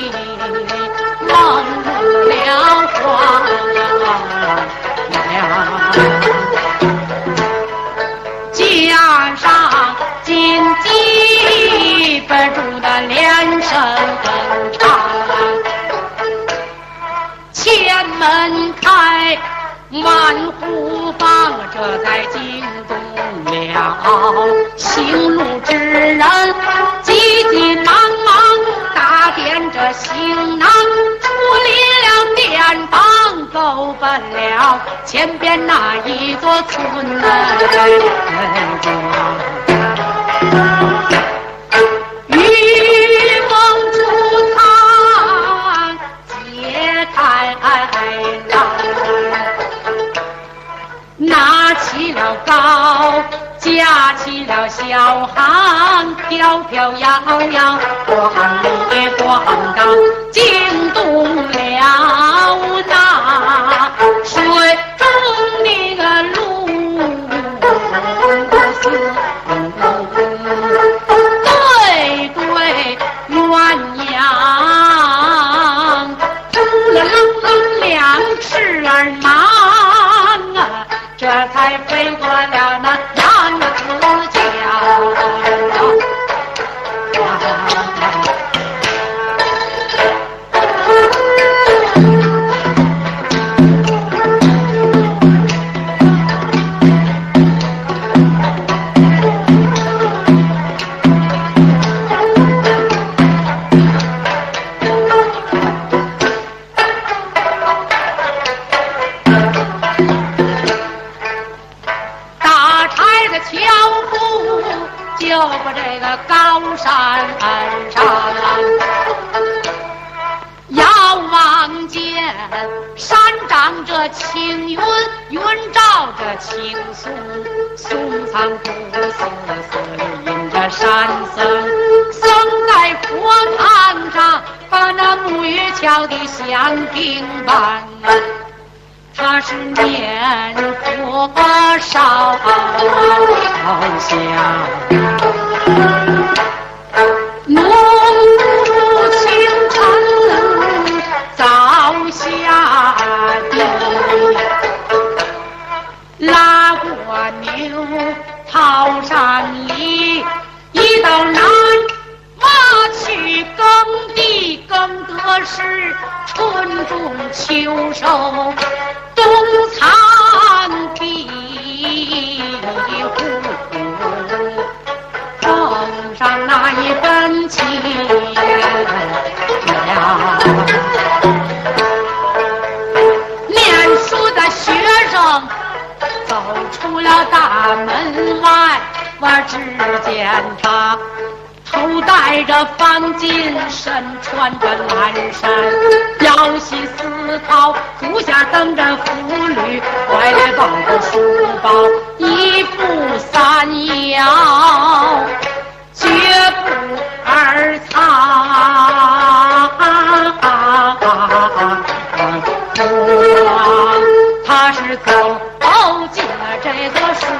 忘不了花呀。加上金鸡不住的连声唱，前门开万户房，这才惊动了行路之人，急急忙忙打点着行囊，出了店房，走奔了前边那一座村来。渔翁出堂接太郎，拿起了篙，架起了小航，飘飘摇摇，咣里咣当，惊动了那水中的个鸬鹚，对对鸳鸯，两翅儿忙啊，这才飞过了那南子角。就把这个高山上，遥望见山长着青云，云罩着青松，松藏不死，寺隐着山僧，僧在佛堂上把那沐浴敲的响叮当。他是念佛烧香，浓雾清晨早下地，拉过牛桃山里，一到南马去耕地，耕得是春种秋收，冬藏地户，碰上那一分钱呀。念书的学生走出了大门外，我只见他头戴着方巾，身穿着蓝衫，腰系丝绦，足下蹬着妇履，怀里抱着书包，一步三摇，绝不二藏。他是走进了这座书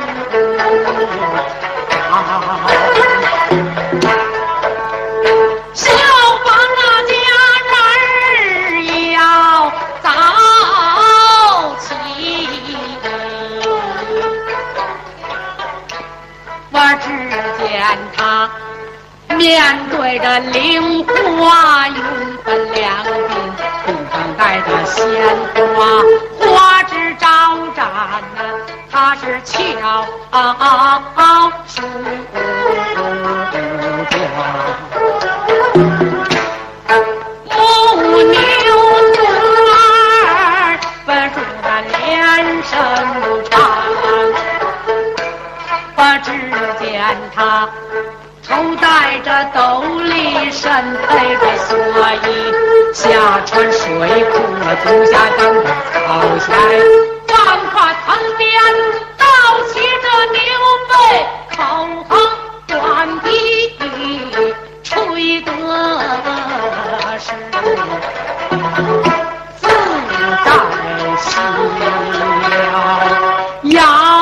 他面对着菱花云分两鬓，鬓上戴着鲜花，花枝招展呐，他是翘梳妆，母牛儿分出的连声唱，我只见他头戴着斗笠，身配着蓑衣，下穿水裤，足下蹬着草鞋，放胯藤边倒骑着牛背，口哼短笛吹得是自在逍遥。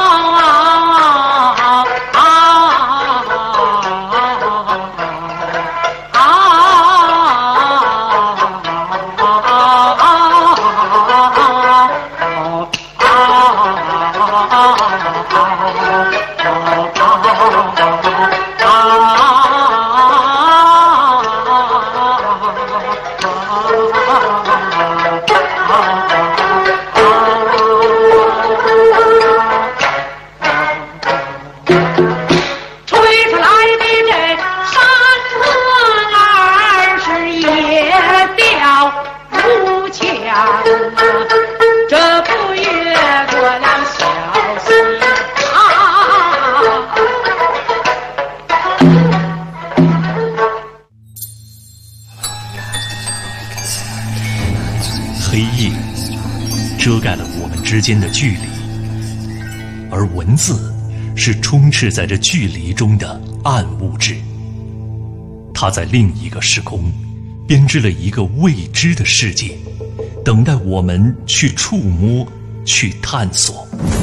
黑夜遮盖了我们之间的距离，而文字是充斥在这距离中的暗物质。它在另一个时空编织了一个未知的世界， 等待我们去触摸，去探索。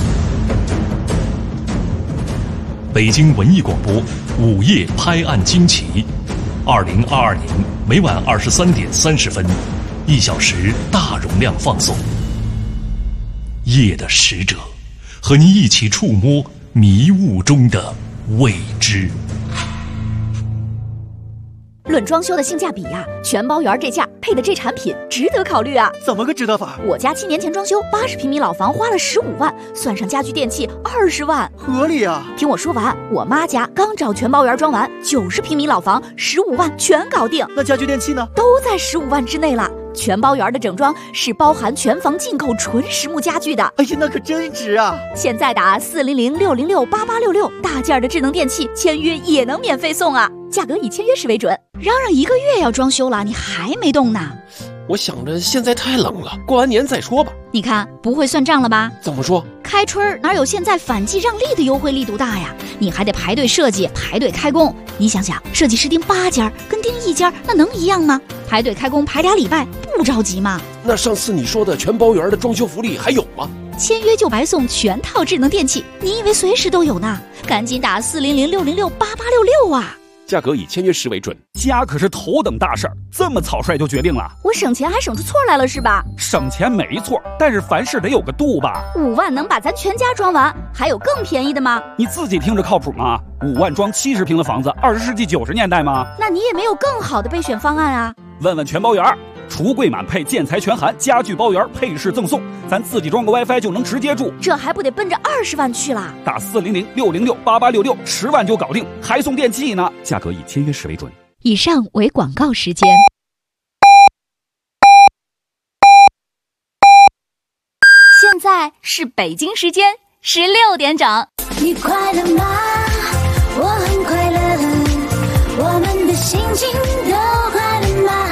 北京文艺广播午夜拍案惊奇，2022年每晚23点30分，1小时大容量放送。夜的使者，和您一起触摸迷雾中的未知。 论装修的性价比呀，全包圆这价配的这产品值得考虑啊！ 怎么个值得法？ 我家7年前装修，80平米老房花了15万，算上家具电器20万， 合理啊！ 听我说完，我妈家刚找全包圆装完，90平米老房15万全搞定。 那家具电器呢？ 都在15万之内了。全包圆的整装是包含全房进口纯实木家具的。 哎呀，那可真值啊！ 现在打400-606-8866，大件的智能电器签约也能免费送啊！价格以签约时为准。嚷嚷1个月要装修了，你还没动呢？ 我想着现在太冷了，过完年再说吧。 你看不会算账了吧？ 怎么说？ 开春哪有现在反季让利的优惠力度大呀？你还得排队设计，排队开工。你想想，设计师订8家跟订1家那能一样吗？排队开工排2礼拜，不着急吗？ 那上次你说的全包圆的装修福利还有吗？ 签约就白送全套智能电器，你以为随时都有呢？赶紧打400-606-8866啊！ 价格以签约时为准。家可是头等大事儿，这么草率就决定了？ 我省钱还省出错来了是吧？ 省钱没错，但是凡事得有个度吧。 5万能把咱全家装完，还有更便宜的吗？ 你自己听着靠谱吗？5万装70平的房子，20世纪90年代吗？ 那你也没有更好的备选方案啊。 问问全包圆，橱柜满配，建材全含，家具包圆，配饰赠送，咱自己装个 WiFi 就能直接住， 这还不得奔着20万去啦？ 打400-606-8866，10万就搞定，还送电器呢。价格以签约时为准。 以上为广告时间。现在是北京时间16点整。 你快乐吗？我很快乐，我们的心情都快乐吗？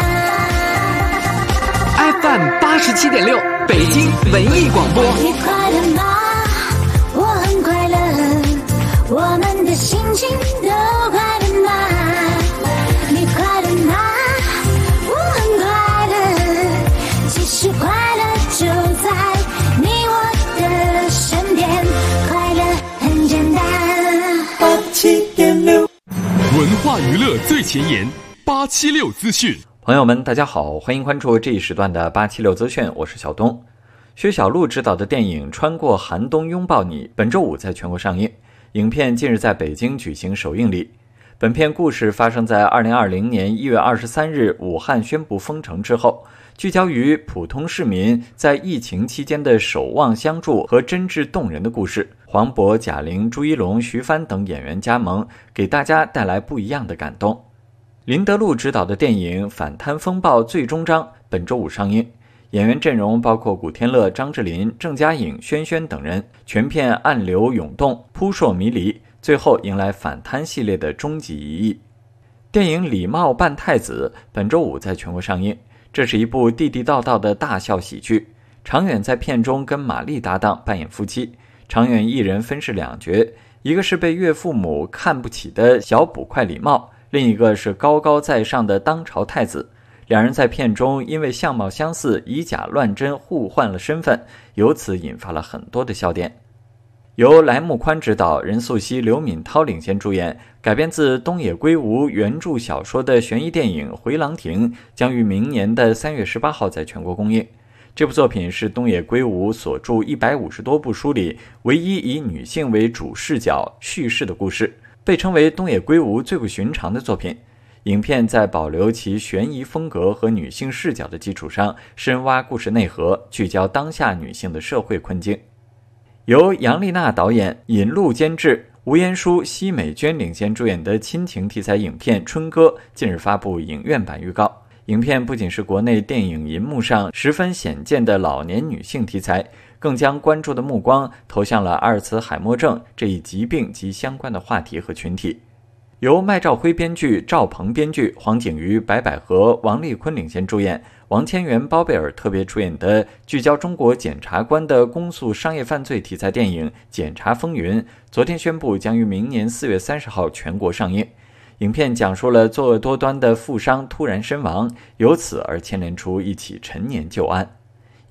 FM 87.6，北京文艺广播。 你快乐吗？我很快乐，我们的心情都快乐吗？你快乐吗？我很快乐，其实快乐就在你我的身边，快乐很简单。87.6， 文化娱乐最前沿，876资讯。 朋友们，大家好，欢迎关注这一时段的876资讯，我是小东。薛晓路执导的电影《穿过寒冬拥抱你》本周5在全国上映，影片近日在北京举行首映礼。本片故事发生在2020年1月23日武汉宣布封城之后，聚焦于普通市民在疫情期间的守望相助和真挚动人的故事。黄渤、贾玲、朱一龙、徐帆等演员加盟，给大家带来不一样的感动。林德禄执导的电影《反贪风暴最终章》本周5上映，演员阵容包括古天乐、张智霖、郑嘉颖、轩轩等人，全片暗流涌动，扑朔迷离，最后迎来反贪系列的终极一役。电影《礼貌扮太子》本周5在全国上映，这是一部地地道道的大笑喜剧。常远在片中跟马丽搭档扮演夫妻，常远一人分饰2角，一个是被岳父母看不起的小捕快礼貌，另一个是高高在上的当朝太子。两人在片中因为相貌相似，以假乱真，互换了身份，由此引发了很多的笑点。由来木宽执导，任素汐、刘敏涛领衔主演，改编自东野圭吾原著小说的悬疑电影《回廊亭》将于明年的3月18号在全国公映。这部作品是东野圭吾所著150多部书里唯一以女性为主视角叙事的故事，被称为东野圭吾最不寻常的作品。影片在保留其悬疑风格和女性视角的基础上，深挖故事内核，聚焦当下女性的社会困境。由杨丽娜导演、尹路监制，吴彦姝、奚美娟领衔主演的亲情题材影片《春歌》近日发布影院版预告。影片不仅是国内电影银幕上十分鲜见的老年女性题材，更将关注的目光投向了阿尔茨海默症这一疾病及相关的话题和群体。由麦兆辉编剧、赵鹏编剧，黄景瑜、白百合、王丽坤领衔主演，王千源、包贝尔特别出演的聚焦中国检察官的公诉商业犯罪题材电影《检察风云》，昨天宣布将于明年4月30号全国上映。影片讲述了作恶多端的富商突然身亡，由此而牵连出一起陈年旧案。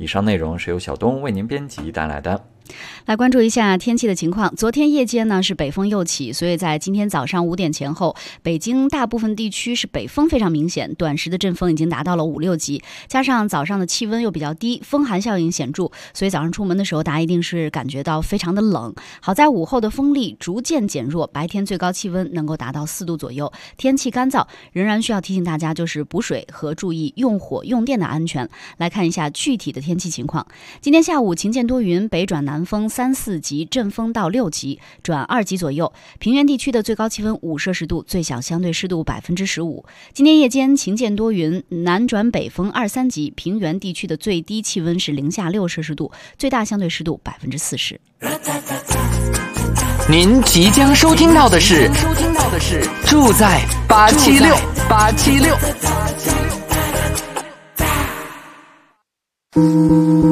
以上内容是由小东为您编辑带来的。 来关注一下天气的情况。昨天夜间呢是北风又起，所以在今天早上5点前后，北京大部分地区是北风非常明显，短时的阵风已经达到了5、6级，加上早上的气温又比较低，风寒效应显著，所以早上出门的时候大家一定是感觉到非常的冷。好在午后的风力逐渐减弱，白天最高气温能够达到4度左右，天气干燥，仍然需要提醒大家就是补水和注意用火用电的安全。来看一下具体的天气情况。今天下午晴间多云，北转南风3、4级，阵风到6级转2级左右，平原地区的最高气温5摄氏度，最小相对湿度15%。今天夜间晴间多云，南转北风2、3级，平原地区的最低气温是零下6摄氏度，最大相对湿度40%。 您即将收听到的是住在876。